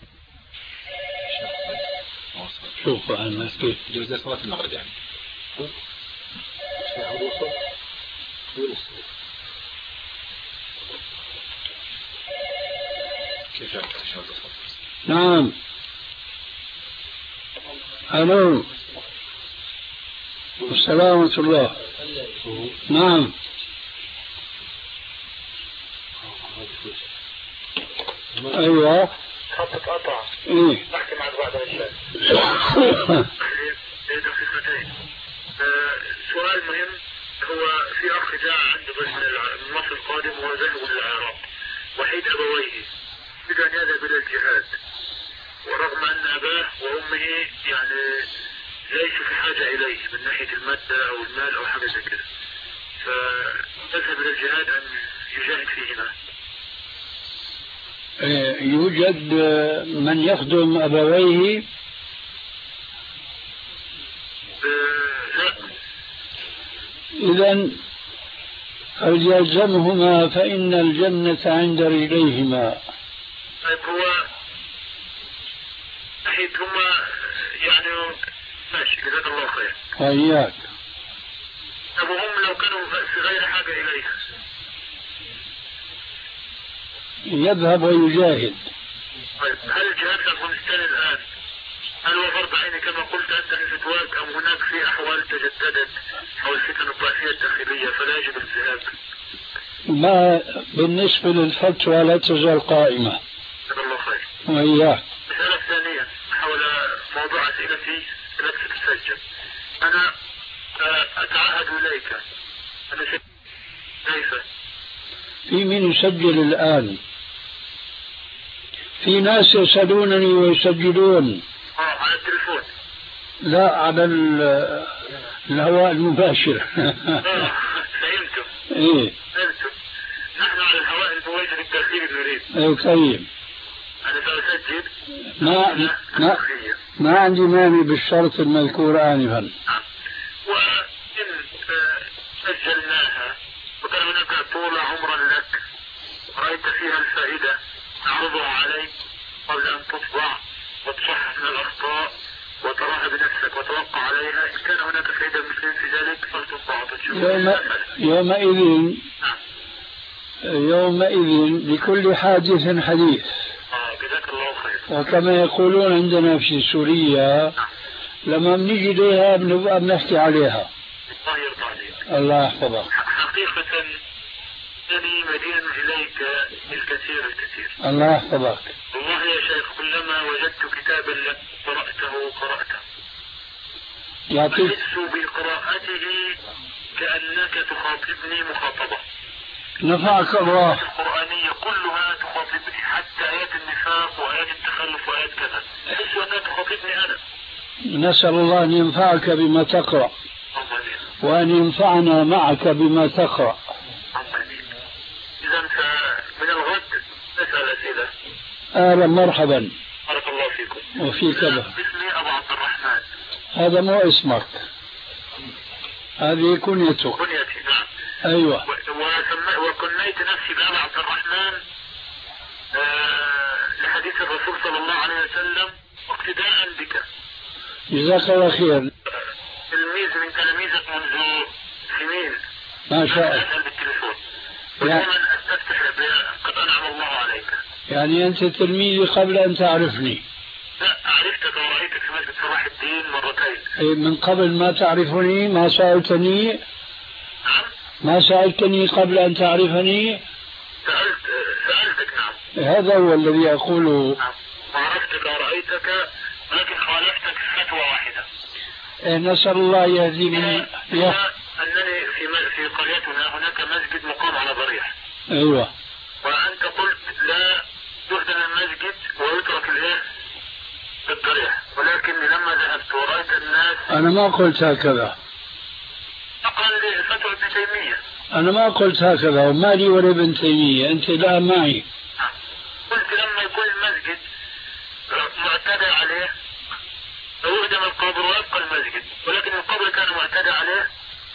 شوف أنا كيف
جوز صلاة المغرب يعني.
نعم. الو. السلام ورحمة الله. نعم. ايوه.
خطك قطع.
ايه.
بحكي معك بعد الشيء. دقيقتين. سؤال مهم. هو في اخ جاء عنده بس من مصر القادم وذهب للعراق وحيد ابويه بدا ان يذهب الى الجهاد، ورغم ان اباه وامه يعني ليسوا في حاجه اليه من ناحيه الماده او المال او حاجه زي كده، فيذهب الى الجهاد ان يجاهد فيه هنا.
يوجد من يخدم ابويه؟
لا.
إذن فليلزمهما فإن الجنة عند رجليهما.
طيب هو ناحية هما يعني ماشي جزاك الله خير.
وإياك.
طب وهم لو كانوا في غير حاجة إليه
يذهب ويجاهد.
طيب هل الجهاد في أفغانستان الآن هل هو فرض عيني كما قلت أنت في فتواك أم هناك في أحوال تجددت أو الفتن الطائفية الداخلية فلا يجب الذهاب؟
ما بالنسبة للفتوى لا تزال قائمة.
جزاك الله خير.
وإياك.
مسألة ثانية حول موضوع أسئلتي التي ستسجل. أنا أتعهد إليك أن كيف؟
في من يسجل الآن؟ في ناس يسألونني ويسجلون.
اه على التليفون؟
لا على الهواء المباشر.
اه فهمتم.
ايه
فهمتم. نحن على الهواء المباشر الداخلي نريد.
ايه طيب.
أنا سأسجل.
ما ما ما عندي مانع بالشرط المذكور آنفا.
وإن سجلناها وكان هناك طول عمرا لك رأيت فيها الفائدة نعرضها عليك قبل أن تطبع وتصحح من الأخطاء وتراها بنفسك وتوقع عليها. إن كان هناك فائدة المسلمين في ذلك فلتطبع وتنشر.
يوم يومئذ يومئذ لكل حادث حديث.
آه جزاك الله خير.
وكما يقولون عندنا في سوريا لما بنيجي لها بنبقى بنحكي عليها.
الله يرضى عليك.
الله يحفظك.
حقيقة أني مدين إليك الكثير الكثير.
الله يحفظك.
والله يا شيخ كلما وجدت كتابا لك قرأته قرأته.
يعطيك.
أحس بقراءته كأنك تخاطبني مخاطبة.
نفعك الله.
القرآنية كلها تخاطبني حتى آيات النفاق وآيات التخلف وآيات كذا. أحس أنها تخاطبني أنا.
نسأل الله أن ينفعك بما تقرأ وأن ينفعنا معك بما تقرأ.
إذا فمن الغد نسأل أسئلة.
أهلا مرحبا.
بارك الله فيكم.
وفيك به.
اسمي أبو عبد الرحمن.
هذا مو اسمك، هذه كنيتك.
كنيتي نعم.
أيوة.
وكنيت نفسي بأبو عبد الرحمن آه لحديث الرسول صلى الله عليه وسلم واقتداء بك.
جزاك الله خير.
تلميذ من تلاميذك منذ سنين.
ما شاء الله.
أسأل بالتليفون ودائما أستفتح قد أنعم الله عليك.
يعني أنت تلميذي قبل أن تعرفني؟
لا عرفتك ورأيتك في مسجد صلاح الدين مرتين.
من قبل ما تعرفني ما سألتني؟
نعم.
ما سألتني قبل أن تعرفني؟
سألت سألتك نعم.
هذا هو الذي أقوله.
نعم. وعرفتك ورأيتك ولكن خالفتك في فتوى واحدة.
نسأل الله يهدي من
أنني في في قريتنا هناك مسجد مقام على ضريح.
أيوة.
وأنت قلت لا يهدم المسجد ويترك الإيه بالضريح، ولكني لما ذهبت ورأيت الناس.
أنا ما قلت هكذا.
قال لي فتوى ابن تيمية.
أنا ما قلت هكذا وما لي ولا ابن تيمية، أنت لا معي.
قلت لما يكون المسجد معتدى عليه ويهدم القبر ويبقى المسجد، ولكن القبر كان معتدى عليه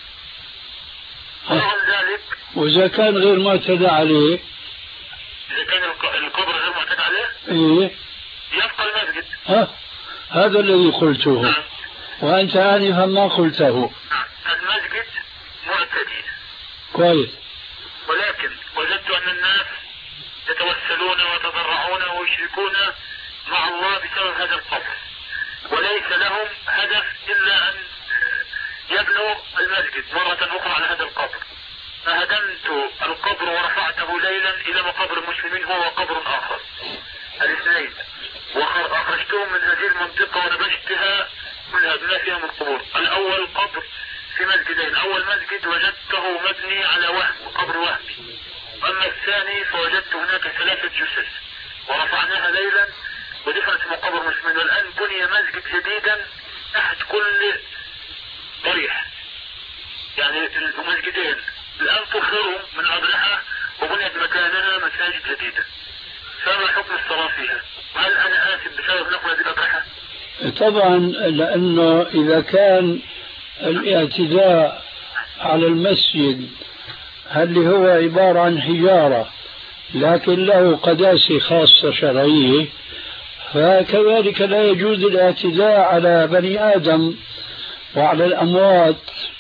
ورغم ذلك.
وإذا كان غير معتدى عليه؟
إذا كان القبر غير معتدى عليه
إيه
يبقى المسجد.
ها هذا الذي قلته. نعم. وأنت آنفا ما قلته.
المسجد معتدي
كويس.
ولكن وجدت أن الناس يتوسلون ويتضرعون يشركون مع الله بسبب هذا القبر، وليس لهم هدف إلا أن يبنوا المسجد مرة أخرى على هذا القبر. فهدمت القبر ورفعته ليلا إلى مقابر المسلمين هو وقبر آخر، الاثنين، وأخرجتهم من هذه المنطقة ونبشتها كلها بما فيها من قبور. الأول قبر في مسجدين، أول مسجد وجدته مبني على وهم، قبر وهمي. أما الثاني فوجدت هناك ثلاثة جثث ورفعناها ليلا ودفنت مقابر المسلمين، والآن بني مسجد جديدا تحت كل ضريح، يعني المسجدين الآن طهروا من أضرحة وبنيت مكانها مساجد جديدة. فما حكم الصلاة فيها؟ هل أنا آثم بسبب نقل هذه الأضرحة؟
طبعا، لأنه إذا كان الاعتداء على المسجد اللي هو عبارة عن حجارة لكن له قداسة خاصة شرعية، فكذلك لا يجوز الاعتداء على بني آدم وعلى الأموات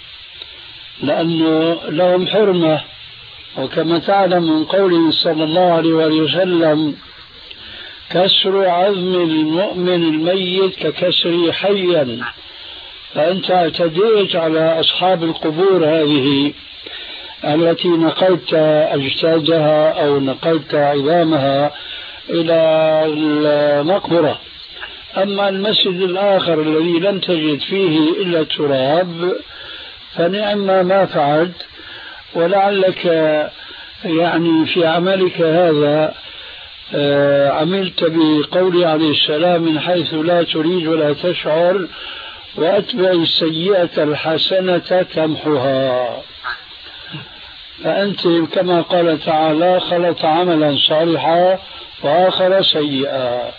لأنه لهم حرمة. وكما تعلم من قوله صلى الله عليه وسلم: كسر عظم المؤمن الميت ككسر حيا. فأنت اعتديت على أصحاب القبور هذه التي نقلت أجسادها أو نقلت عظامها إلى المقبرة. أما المسجد الآخر الذي لم تجد فيه إلا التراب فنعم ما فعلت، ولعلك يعني في عملك هذا عملت بقول عليه السلام: من حيث لا تريد ولا تشعر، وأتبع السيئة الحسنة تمحها. فأنت كما قال تعالى: خلط عملا صالحا وآخر سيئا.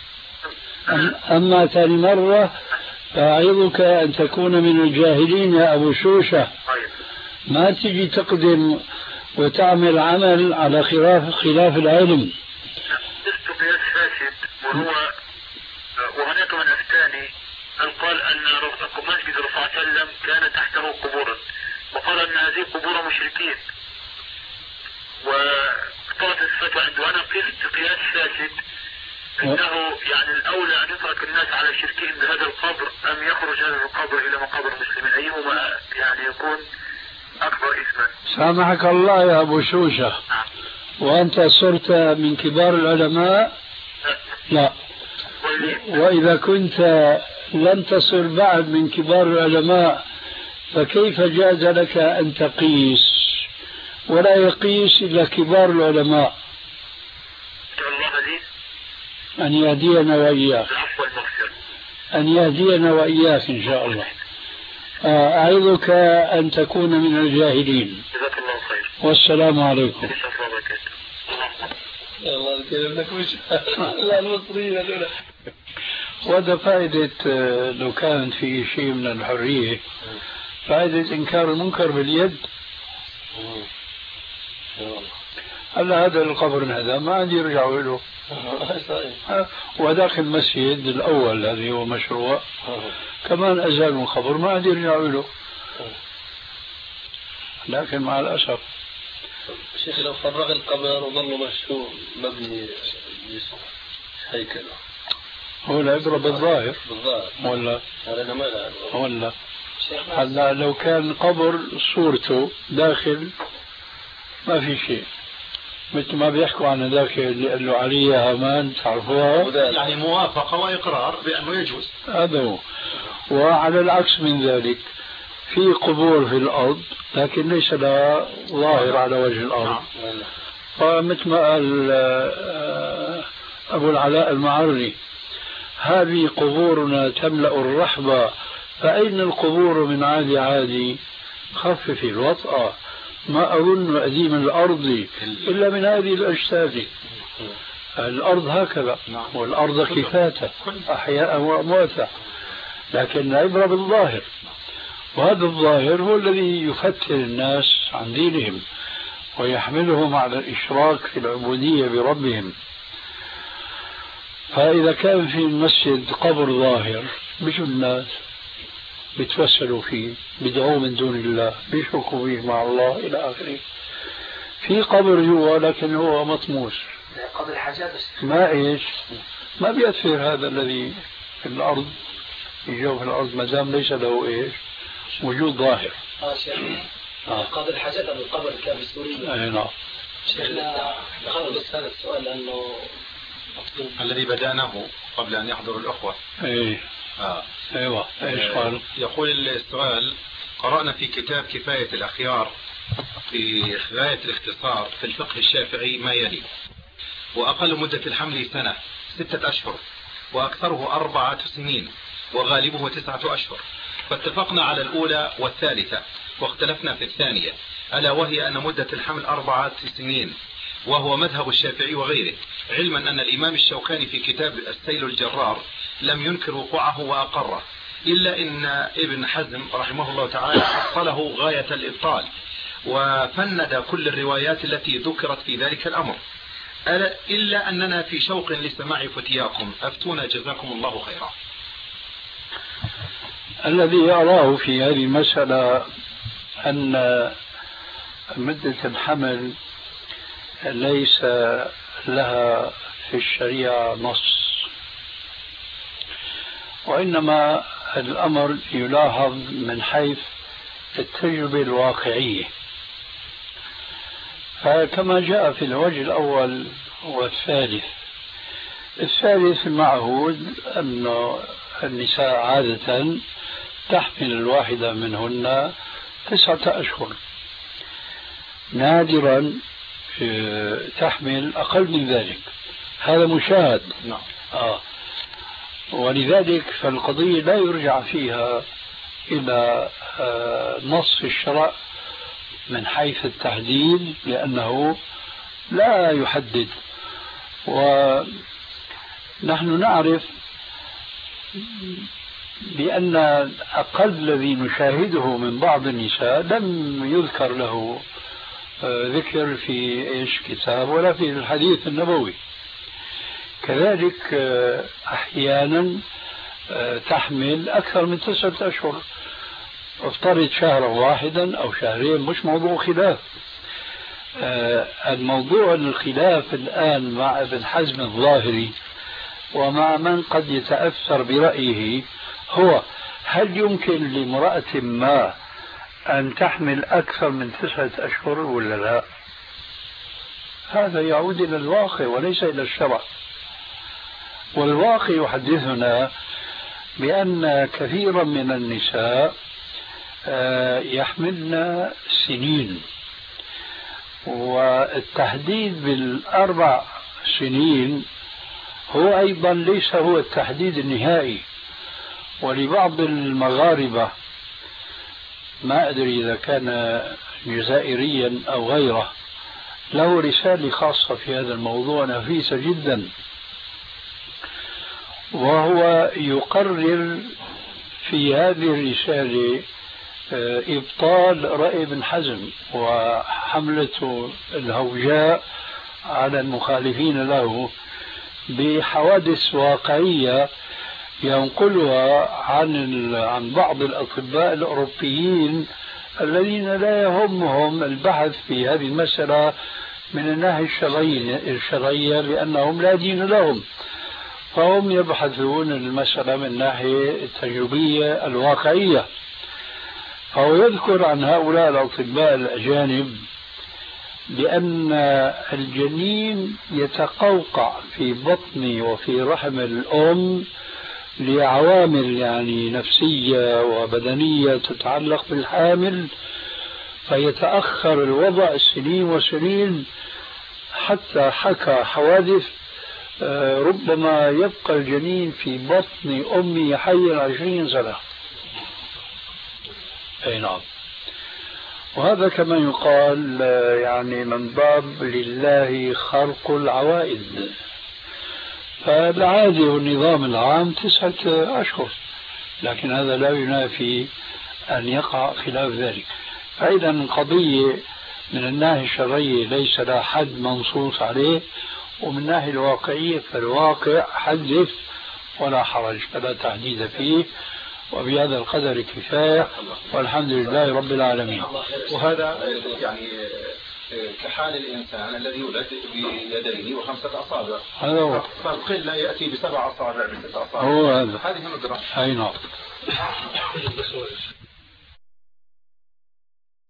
أما ثاني مرة فأعظك أن تكون من الجاهلين يا أبو شوشة، ما تجي تقدم وتعمل عمل على خلاف خلاف العلم.
قياس فاسد، وهو وهناك من أفتاني أن قال أن مسجد الرسول صلى الله عليه وسلم كان تحته قبورا، وقال أن هذه قبور مشركين، وطلعت الفتوى عنده. أنا قلت قياس فاسد إنه يعني الأولى أن يترك الناس على شركهم بهذا القبر أم يخرج هذا القبر إلى مقابر المسلمين، أيهما يعني يكون أكبر إثما؟
سامحك الله يا أبو شوشة، وأنت صرت من كبار العلماء؟ لا. وإذا كنت لم تصل بعد من كبار العلماء فكيف جاز لك أن تقيس؟ ولا يقيس إلا كبار العلماء. أن يهدينا وإياك، أن يهدينا وإياك إن شاء الله. أعظك أن تكون من الجاهلين. والسلام عليكم. وهذا فائدة لو كانت في شيء من الحرية، فائدة إنكار المنكر باليد. هلا هذا القبر هذا ما عندي يرجعوا له، وداخل المسجد الأول الذي هو مشروع كمان أزالوا القبر ما عندي يرجعوا له، لكن مع الأسف.
شيخ لو فرغ القبر وظل مشروع مبني هيكل،
هو العبرة بالظاهر ولا ولا هلا لو كان قبر صورته داخل ما في شيء، مثل ما بيحكوا عن ذاك اللي قال له علي هامان، تعرفوها؟
يعني موافقة وإقرار بأنه يجوز.
هذا هو. وعلى العكس من ذلك في قبور في الأرض لكن ليس لها ظاهر على وجه الأرض. فمثل ما قال أبو العلاء المعري: هذه قبورنا تملأ الرحبة، فأين القبور من عادي عادي؟ خفف الوطأ، ما أظن أديم الأرض إلا من هذه الأجساد. الأرض هكذا، والأرض كفاتا أحياء وأمواتا، لكن العبرة بالظاهر، وهذا الظاهر هو الذي يفتر الناس عن دينهم ويحملهم على الإشراك في العبودية بربهم. فإذا كان في المسجد قبر ظاهر بيجوا الناس بيتوسلوا فيه، بيدعوا من دون الله، بيشركوا به مع الله إلى آخره. في قبر جوا لكن هو مطموس
قبل الحاجات
ما إيش ما بيأثر هذا الذي في الأرض في جوف الأرض ما دام ليس له إيش وجود ظاهر.
اه شيخ آه. قبل الحاجات قبل القبر كان بسوريا.
أي نعم.
شيخنا دخلنا بس هذا السؤال لأنه
الذي بدأناه قبل أن يحضر الأخوة.
إيه.
آه.
أيوة. إيش قال؟
يقول السؤال: قرأنا في كتاب كفاية الأخيار في غاية الاختصار في الفقه الشافعي ما يلي: وأقل مدة الحمل سنة ستة أشهر، وأكثره أربعة سنين، وغالبه تسعة أشهر. فاتفقنا على الأولى والثالثة، واختلفنا في الثانية، ألا وهي أن مدة الحمل أربعة سنين، وهو مذهب الشافعي وغيره، علما أن الإمام الشوكاني في كتاب السيل الجرار لم ينكر وقوعه وأقره، إلا إن ابن حزم رحمه الله تعالى أصله غاية الإبطال، وفند كل الروايات التي ذكرت في ذلك الأمر، إلا أننا في شوق لسماع فتياكم، أفتونا جزاكم الله خيرا.
الذي أراه في هذه المسألة أن مدة الحمل ليس لها في الشريعة نص، وإنما الأمر يلاحظ من حيث التجربة الواقعية. فكما جاء في الوجه الأول والثالث، الثالث المعهود أن النساء عادة تحمل الواحدة منهن تسعة أشهر، نادرا تحمل أقل من ذلك، هذا مشاهد.
نعم.
آه. ولذلك فالقضية لا يرجع فيها إلى آه نص الشرع من حيث التحديد، لأنه لا يحدد. ونحن نعرف بأن أقل الذي نشاهده من بعض النساء لم يذكر له ذكر في إيش كتاب ولا في الحديث النبوي. كذلك أحيانا تحمل أكثر من تسعة أشهر، افترض شهرا واحدا أو شهرين، مش موضوع خلاف. الموضوع الخلاف الآن مع ابن حزم الظاهري ومع من قد يتأثر برأيه هو: هل يمكن لامرأة ما أن تحمل أكثر من تسعة أشهر ولا لا؟ هذا يعود إلى الواقع وليس إلى الشرع. والواقع يحدثنا بأن كثيرا من النساء يحملن سنين، والتحديد بالأربع سنين هو أيضا ليس هو التحديد النهائي. ولبعض المغاربة، ما أدري إذا كان جزائريا أو غيره، له رسالة خاصة في هذا الموضوع نفيسة جدا، وهو يقرر في هذه الرسالة إبطال رأي ابن حزم وحملته الهوجاء على المخالفين له بحوادث واقعية ينقلها عن عن بعض الأطباء الأوروبيين الذين لا يهمهم البحث في هذه المسألة من الناحية الشرعية لأنهم لا دين لهم، فهم يبحثون المسألة من الناحية التجريبية الواقعية. فهو يذكر عن هؤلاء الأطباء الأجانب بأن الجنين يتقوقع في بطن وفي رحم الأم لعوامل يعني نفسية وبدنية تتعلق بالحامل، فيتأخر الوضع سنين وسنين، حتى حكى حوادث ربما يبقى الجنين في بطن أمه حيا عشرين سنة. أي نعم. وهذا كما يقال يعني من باب لله خرق العوائد. فالعادي والنظام العام تسعة أشهر، لكن هذا لا ينافي أن يقع خلاف ذلك. فإذا القضية من الناحية الشرعية ليس لها حد منصوص عليه، ومن الناحية الواقعية فالواقع حدث ولا حرج، فلا تحديد فيه، وبهذا القدر كفاية، والحمد لله رب العالمين.
وهذا يعني كحال الإنسان الذي يولد بيدين وخمسة أصابع،
هذا هو.
فالقلة يأتي بسبع أصابع بست أصابع،
هو هذا.
هذه ندرة.
أي نعم.